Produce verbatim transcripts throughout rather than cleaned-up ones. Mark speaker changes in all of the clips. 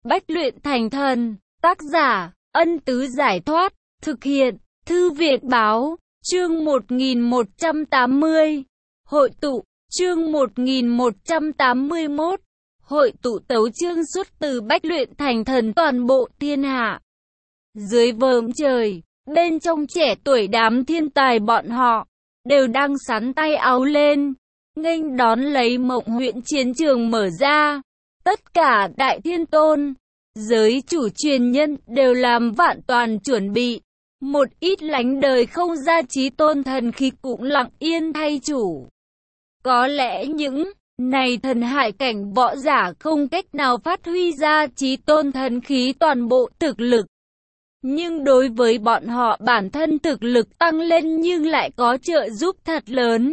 Speaker 1: Bách luyện thành thần. Tác giả, Ân Tứ Giải Thoát. Thực hiện, Thư viện Báo. Chương một nghìn một trăm tám mươi. Hội tụ. Chương một nghìn một trăm tám mươi mốt. Hội tụ tấu chương xuất từ Bách luyện thành thần toàn bộ thiên hạ. Dưới vòm trời, bên trong trẻ tuổi đám thiên tài bọn họ, đều đang sắn tay áo lên, nghênh đón lấy Mộng Huyễn chiến trường mở ra. Tất cả đại thiên tôn, giới chủ truyền nhân đều làm vạn toàn chuẩn bị. Một ít lánh đời không ra chí tôn thần khí cũng lặng yên thay chủ. Có lẽ những này thần hải cảnh võ giả không cách nào phát huy ra chí tôn thần khí toàn bộ thực lực. Nhưng đối với bọn họ bản thân thực lực tăng lên nhưng lại có trợ giúp thật lớn.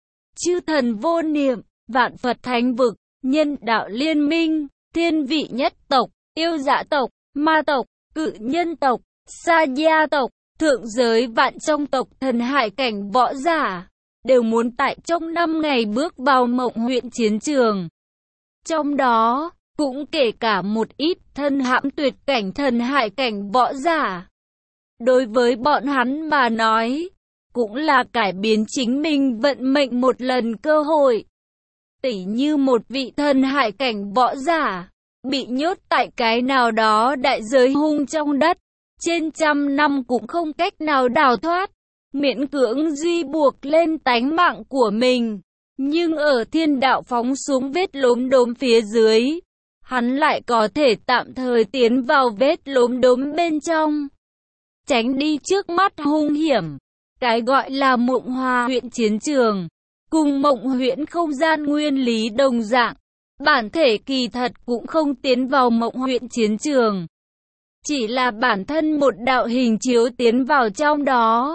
Speaker 1: Chư thần vô niệm, vạn Phật thánh vực, nhân đạo liên minh, thiên vị nhất tộc, yêu dã tộc, ma tộc, cự nhân tộc, sa gia tộc, thượng giới vạn trong tộc thần hải cảnh võ giả, đều muốn tại trong năm ngày bước vào Mộng Huyễn chiến trường. Trong đó, cũng kể cả một ít thân hãm tuyệt cảnh thần hải cảnh võ giả. Đối với bọn hắn mà nói, cũng là cải biến chính mình vận mệnh một lần cơ hội. Tỉ như một vị thần hải cảnh võ giả, bị nhốt tại cái nào đó đại giới hung trong đất, trên trăm năm cũng không cách nào đào thoát, miễn cưỡng duy buộc lên tánh mạng của mình. Nhưng ở thiên đạo phóng xuống vết lốm đốm phía dưới, hắn lại có thể tạm thời tiến vào vết lốm đốm bên trong, tránh đi trước mắt hung hiểm. Cái gọi là Mộng Hoa Huyễn chiến trường, cùng Mộng Huyễn không gian nguyên lý đồng dạng, bản thể kỳ thật cũng không tiến vào Mộng Huyễn chiến trường, chỉ là bản thân một đạo hình chiếu tiến vào trong đó.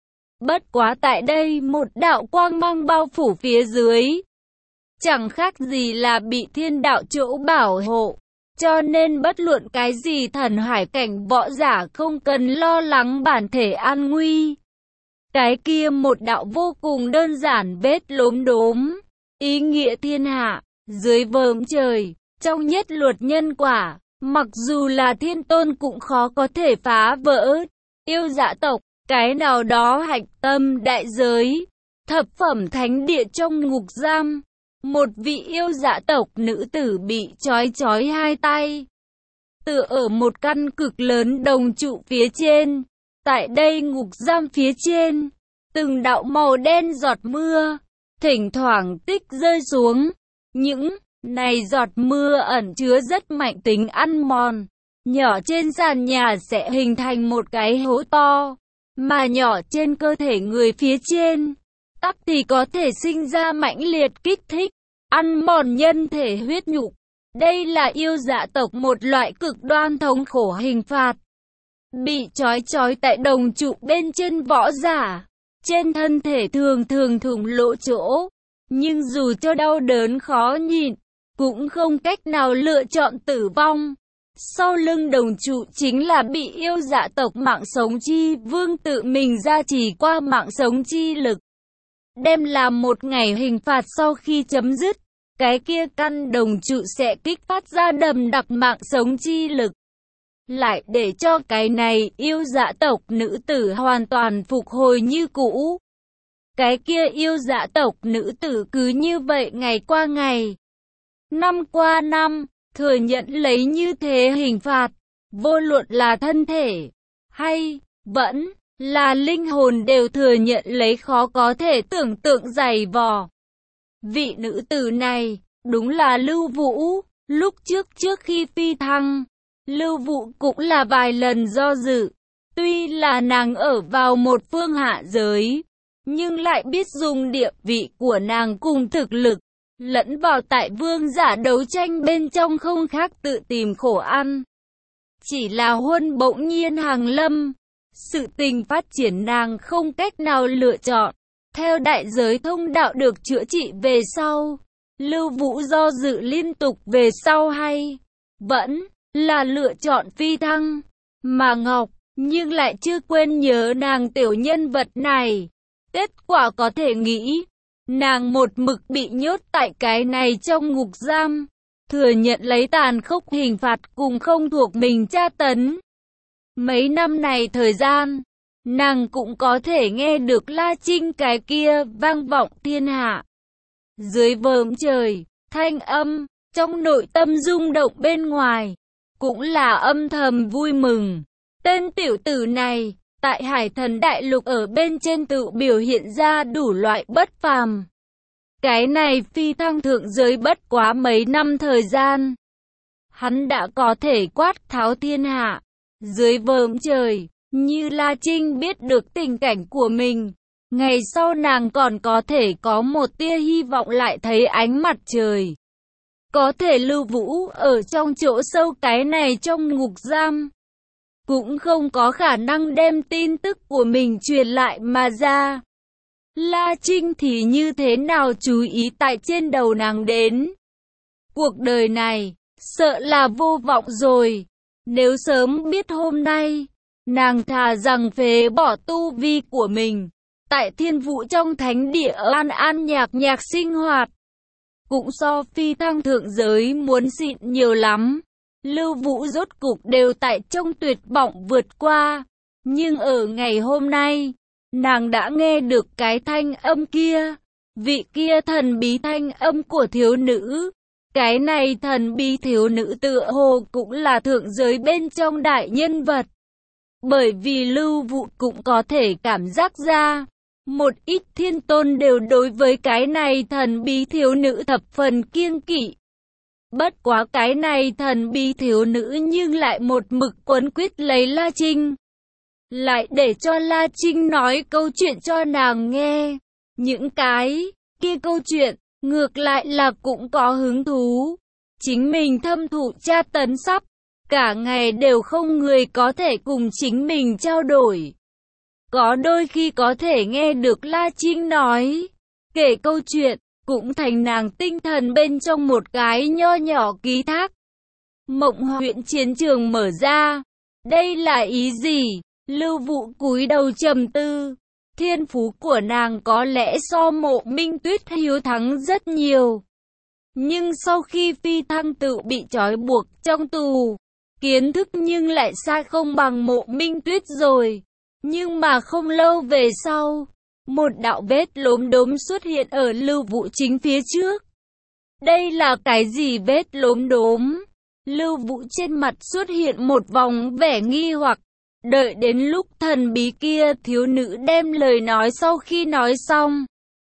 Speaker 1: Bất quá tại đây một đạo quang mang bao phủ phía dưới, chẳng khác gì là bị thiên đạo chỗ bảo hộ, cho nên bất luận cái gì thần hải cảnh võ giả không cần lo lắng bản thể an nguy. Cái kia một đạo vô cùng đơn giản vết lốm đốm, ý nghĩa thiên hạ, dưới vòm trời, trong nhất luật nhân quả, mặc dù là thiên tôn cũng khó có thể phá vỡ. Yêu dã tộc, cái nào đó hạch tâm đại giới, thập phẩm thánh địa trong ngục giam, một vị yêu dã tộc nữ tử bị trói trói hai tay, tựa ở một căn cực lớn đồng trụ phía trên. Tại đây ngục giam phía trên, từng đạo màu đen giọt mưa, thỉnh thoảng tích rơi xuống. Những này giọt mưa ẩn chứa rất mạnh tính ăn mòn, nhỏ trên sàn nhà sẽ hình thành một cái hố to, mà nhỏ trên cơ thể người phía trên, tắc thì có thể sinh ra mãnh liệt kích thích, ăn mòn nhân thể huyết nhục. Đây là yêu dã tộc một loại cực đoan thống khổ hình phạt. Bị trói trói tại đồng trụ bên chân võ giả, trên thân thể thường thường thủng lỗ chỗ, nhưng dù cho đau đớn khó nhịn, cũng không cách nào lựa chọn tử vong. Sau lưng đồng trụ chính là bị yêu dã tộc mạng sống chi vương tự mình gia trì qua mạng sống chi lực. Đem làm một ngày hình phạt sau khi chấm dứt, cái kia căn đồng trụ sẽ kích phát ra đầm đặc mạng sống chi lực, lại để cho cái này yêu dã tộc nữ tử hoàn toàn phục hồi như cũ. Cái kia yêu dã tộc nữ tử cứ như vậy ngày qua ngày, năm qua năm, thừa nhận lấy như thế hình phạt, vô luận là thân thể, hay vẫn là linh hồn đều thừa nhận lấy khó có thể tưởng tượng dày vò. Vị nữ tử này, đúng là Lưu Vũ. Lúc trước trước khi phi thăng, Lưu Vũ cũng là vài lần do dự. Tuy là nàng ở vào một phương hạ giới, nhưng lại biết dùng địa vị của nàng cùng thực lực, lẫn vào tại vương giả đấu tranh bên trong không khác tự tìm khổ ăn. Chỉ là huân bỗng nhiên hàng lâm, sự tình phát triển nàng không cách nào lựa chọn. Theo đại giới thông đạo được chữa trị về sau, Lưu Vũ do dự liên tục về sau hay vẫn là lựa chọn phi thăng. Mà Ngọc, nhưng lại chưa quên nhớ nàng tiểu nhân vật này. Kết quả có thể nghĩ, nàng một mực bị nhốt tại cái này trong ngục giam, thừa nhận lấy tàn khốc hình phạt cùng không thuộc mình tra tấn. Mấy năm này thời gian, nàng cũng có thể nghe được La Trinh cái kia vang vọng thiên hạ. Dưới vòm trời, thanh âm, trong nội tâm rung động bên ngoài, cũng là âm thầm vui mừng. Tên tiểu tử này, tại Hải Thần Đại Lục ở bên trên tự biểu hiện ra đủ loại bất phàm. Cái này phi thăng thượng giới bất quá mấy năm thời gian, hắn đã có thể quát tháo thiên hạ. Dưới vòm trời, như La Trinh biết được tình cảnh của mình, ngày sau nàng còn có thể có một tia hy vọng lại thấy ánh mặt trời. Có thể Lưu Vũ ở trong chỗ sâu cái này trong ngục giam, cũng không có khả năng đem tin tức của mình truyền lại mà ra. La Trinh thì như thế nào chú ý tại trên đầu nàng đến. Cuộc đời này, sợ là vô vọng rồi. Nếu sớm biết hôm nay, nàng thà rằng phế bỏ tu vi của mình, tại thiên vũ trong thánh địa an an nhạc nhạc sinh hoạt, cũng so phi thăng thượng giới muốn xịn nhiều lắm. Lưu Vũ rốt cục đều tại trong tuyệt vọng vượt qua. Nhưng ở ngày hôm nay, nàng đã nghe được cái thanh âm kia, vị kia thần bí thanh âm của thiếu nữ. Cái này thần bí thiếu nữ tựa hồ cũng là thượng giới bên trong đại nhân vật. Bởi vì Lưu Vũ cũng có thể cảm giác ra, một ít thiên tôn đều đối với cái này thần bí thiếu nữ thập phần kiêng kỵ. Bất quá cái này thần bí thiếu nữ nhưng lại một mực quấn quýt lấy La Trinh. Lại để cho La Trinh nói câu chuyện cho nàng nghe. Những cái kia câu chuyện, ngược lại là cũng có hứng thú. Chính mình thâm thụ tra tấn sắp, cả ngày đều không người có thể cùng chính mình trao đổi. Có đôi khi có thể nghe được La Trinh nói, kể câu chuyện, cũng thành nàng tinh thần bên trong một cái nho nhỏ ký thác. Mộng huyện chiến trường mở ra. Đây là ý gì? Lưu Vũ cúi đầu trầm tư. Thiên phú của nàng có lẽ so Mộ Minh Tuyết hiếu thắng rất nhiều. Nhưng sau khi phi thăng tự bị trói buộc trong tù, kiến thức nhưng lại xa không bằng Mộ Minh Tuyết rồi. Nhưng mà không lâu về sau, một đạo vết lốm đốm xuất hiện ở Lưu Vũ chính phía trước. Đây là cái gì vết lốm đốm? Lưu Vũ trên mặt xuất hiện một vòng vẻ nghi hoặc. Đợi đến lúc thần bí kia thiếu nữ đem lời nói sau khi nói xong,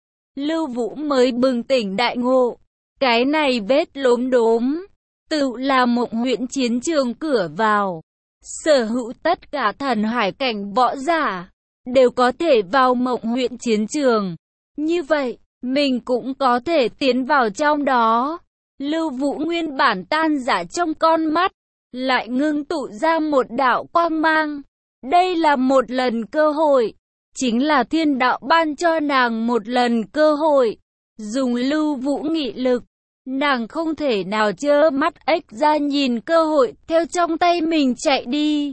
Speaker 1: Lưu Vũ mới bừng tỉnh đại ngộ. Cái này vết lốm đốm, tự là Mộng huyện chiến trường cửa vào. Sở hữu tất cả thần hải cảnh võ giả đều có thể vào Mộng huyện chiến trường. Như vậy, mình cũng có thể tiến vào trong đó. Lưu Vũ nguyên bản tan rã trong con mắt, lại ngưng tụ ra một đạo quang mang. Đây là một lần cơ hội, chính là thiên đạo ban cho nàng một lần cơ hội. Dùng Lưu Vũ nghị lực, nàng không thể nào trơ mắt ếch ra nhìn cơ hội theo trong tay mình chạy đi.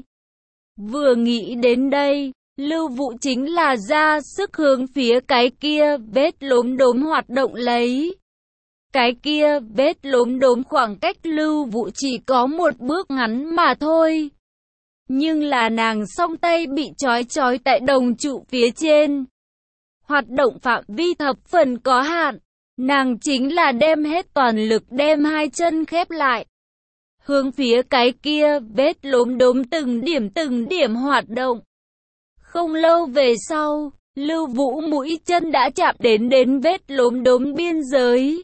Speaker 1: Vừa nghĩ đến đây, Lưu Vũ chính là ra sức hướng phía cái kia vết lốm đốm hoạt động lấy. Cái kia vết lốm đốm khoảng cách Lưu Vũ chỉ có một bước ngắn mà thôi. Nhưng là nàng song tay bị trói trói tại đồng trụ phía trên. Hoạt động phạm vi thập phần có hạn. Nàng chính là đem hết toàn lực đem hai chân khép lại. Hướng phía cái kia vết lốm đốm từng điểm từng điểm hoạt động. Không lâu về sau, Lưu Vũ mũi chân đã chạm đến đến vết lốm đốm biên giới.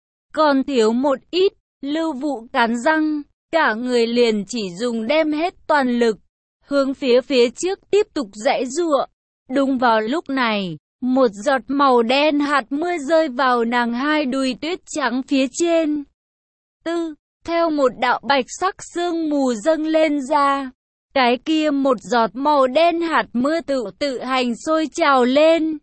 Speaker 1: Còn thiếu một ít, Lưu Vũ cắn răng, cả người liền chỉ dùng đem hết toàn lực, hướng phía phía trước tiếp tục giãy giụa. Đúng vào lúc này, một giọt màu đen hạt mưa rơi vào nàng hai đùi tuyết trắng phía trên. Tư, theo một đạo bạch sắc sương mù dâng lên ra, cái kia một giọt màu đen hạt mưa tự tự hành sôi trào lên,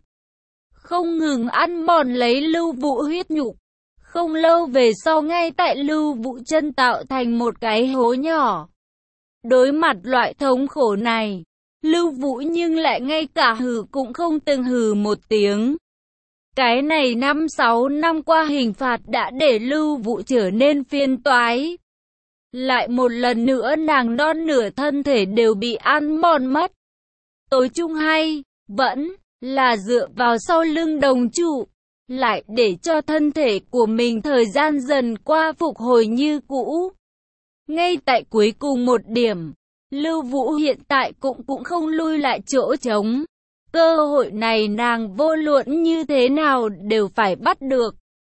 Speaker 1: không ngừng ăn mòn lấy Lưu Vũ huyết nhục. Không lâu về sau ngay tại Lưu Vũ chân tạo thành một cái hố nhỏ. Đối mặt loại thống khổ này, Lưu Vũ nhưng lại ngay cả hừ cũng không từng hừ một tiếng. Cái này năm sáu năm qua hình phạt đã để Lưu Vũ trở nên phiền toái. Lại một lần nữa nàng non nửa thân thể đều bị ăn mòn mất. Tối chung hay, vẫn là dựa vào sau lưng đồng trụ, lại để cho thân thể của mình thời gian dần qua phục hồi như cũ. Ngay tại cuối cùng một điểm, Lưu Vũ hiện tại cũng cũng không lui lại chỗ trống. Cơ hội này nàng vô luận như thế nào đều phải bắt được.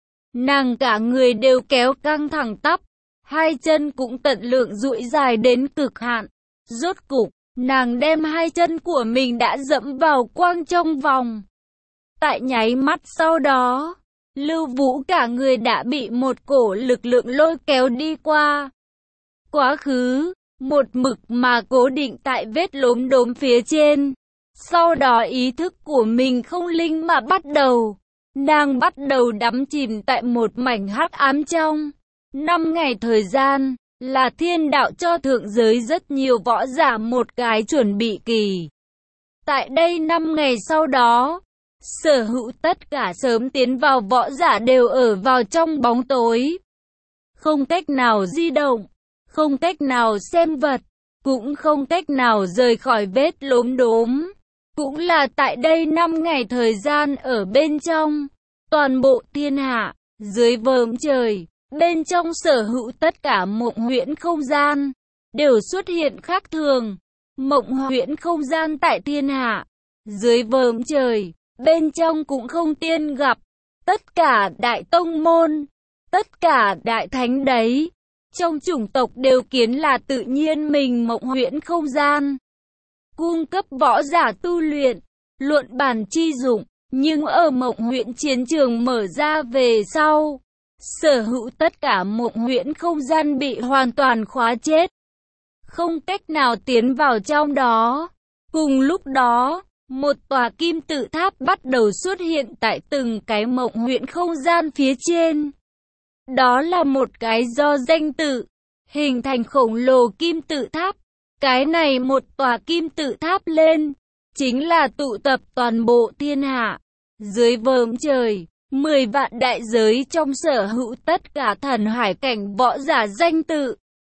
Speaker 1: Nàng cả người đều kéo căng thẳng tắp, hai chân cũng tận lượng duỗi dài đến cực hạn. Rốt cục, nàng đem hai chân của mình đã dẫm vào quang trong vòng. Tại nháy mắt sau đó, Lưu Vũ cả người đã bị một cổ lực lượng lôi kéo đi qua quá khứ, một mực mà cố định tại vết lốm đốm phía trên. Sau đó ý thức của mình không linh mà bắt đầu, nàng bắt đầu đắm chìm tại một mảnh hắc ám trong. Năm ngày thời gian, là thiên đạo cho thượng giới rất nhiều võ giả một cái chuẩn bị kỳ. Tại đây năm ngày sau đó, sở hữu tất cả sớm tiến vào võ giả đều ở vào trong bóng tối. Không cách nào di động, không cách nào xem vật, cũng không cách nào rời khỏi vết lốm đốm. Cũng là tại đây năm ngày thời gian ở bên trong, toàn bộ thiên hạ, dưới vòm trời, bên trong sở hữu tất cả mộng huyễn không gian, đều xuất hiện khác thường. Mộng huyễn không gian tại thiên hạ, dưới vòm trời, bên trong cũng không tiên gặp. Tất cả đại tông môn, tất cả đại thánh đấy, trong chủng tộc đều kiến là tự nhiên mình mộng huyễn không gian. Cung cấp võ giả tu luyện, luận bàn chi dụng, nhưng ở mộng huyễn chiến trường mở ra về sau, sở hữu tất cả mộng huyễn không gian bị hoàn toàn khóa chết. Không cách nào tiến vào trong đó. Cùng lúc đó, một tòa kim tự tháp bắt đầu xuất hiện tại từng cái mộng huyễn không gian phía trên. Đó là một cái do danh tự, hình thành khổng lồ kim tự tháp. Cái này một tòa kim tự tháp lên, chính là tụ tập toàn bộ thiên hạ. Dưới vòm trời, mười vạn đại giới trong sở hữu tất cả thần hải cảnh võ giả danh tự.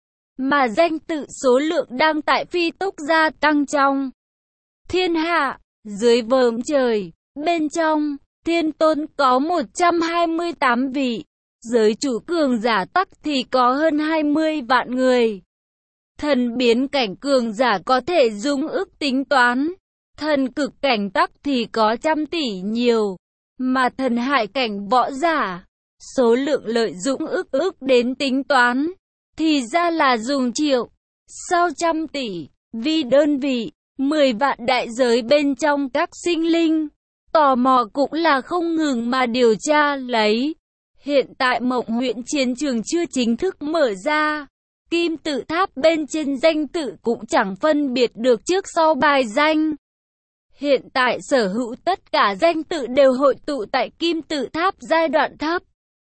Speaker 1: Mà danh tự số lượng đang tại phi tốc gia tăng trong thiên hạ. Dưới vòm trời, bên trong, thiên tôn có một trăm hai mươi tám vị, giới chủ cường giả tắc thì có hơn hai mươi vạn người. Thần biến cảnh cường giả có thể dùng ức tính toán, thần cực cảnh tắc thì có trăm tỷ nhiều, mà thần hải cảnh võ giả, số lượng lợi dụng ức ức đến tính toán, thì ra là dùng triệu, sau trăm tỷ, vì đơn vị, mười vạn đại giới bên trong các sinh linh, tò mò cũng là không ngừng mà điều tra lấy. Hiện tại mộng huyễn chiến trường chưa chính thức mở ra. Kim tự tháp bên trên danh tự cũng chẳng phân biệt được trước sau bài danh. Hiện tại sở hữu tất cả danh tự đều hội tụ tại kim tự tháp giai đoạn thấp.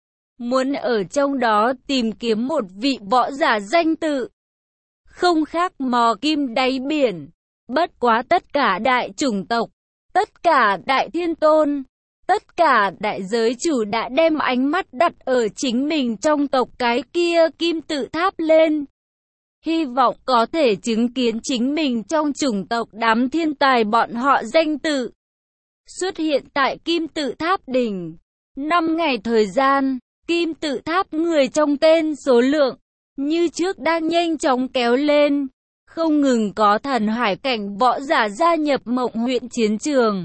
Speaker 1: Muốn ở trong đó tìm kiếm một vị võ giả danh tự, không khác mò kim đáy biển. Bất quá tất cả đại chủng tộc, tất cả đại thiên tôn, tất cả đại giới chủ đã đem ánh mắt đặt ở chính mình trong tộc cái kia kim tự tháp lên. Hy vọng có thể chứng kiến chính mình trong chủng tộc đám thiên tài bọn họ danh tự xuất hiện tại kim tự tháp đỉnh. Năm ngày thời gian, kim tự tháp người trong tên số lượng như trước đang nhanh chóng kéo lên. Không ngừng có thần hải cảnh võ giả gia nhập mộng huyễn chiến trường.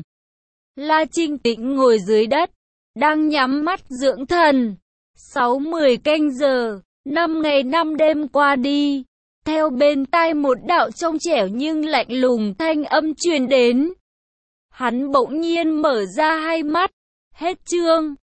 Speaker 1: La Trinh Tĩnh ngồi dưới đất, đang nhắm mắt dưỡng thần. Sáu mười canh giờ, năm ngày năm đêm qua đi. Theo bên tai một đạo trong trẻo nhưng lạnh lùng thanh âm truyền đến. Hắn bỗng nhiên mở ra hai mắt. Hết chương.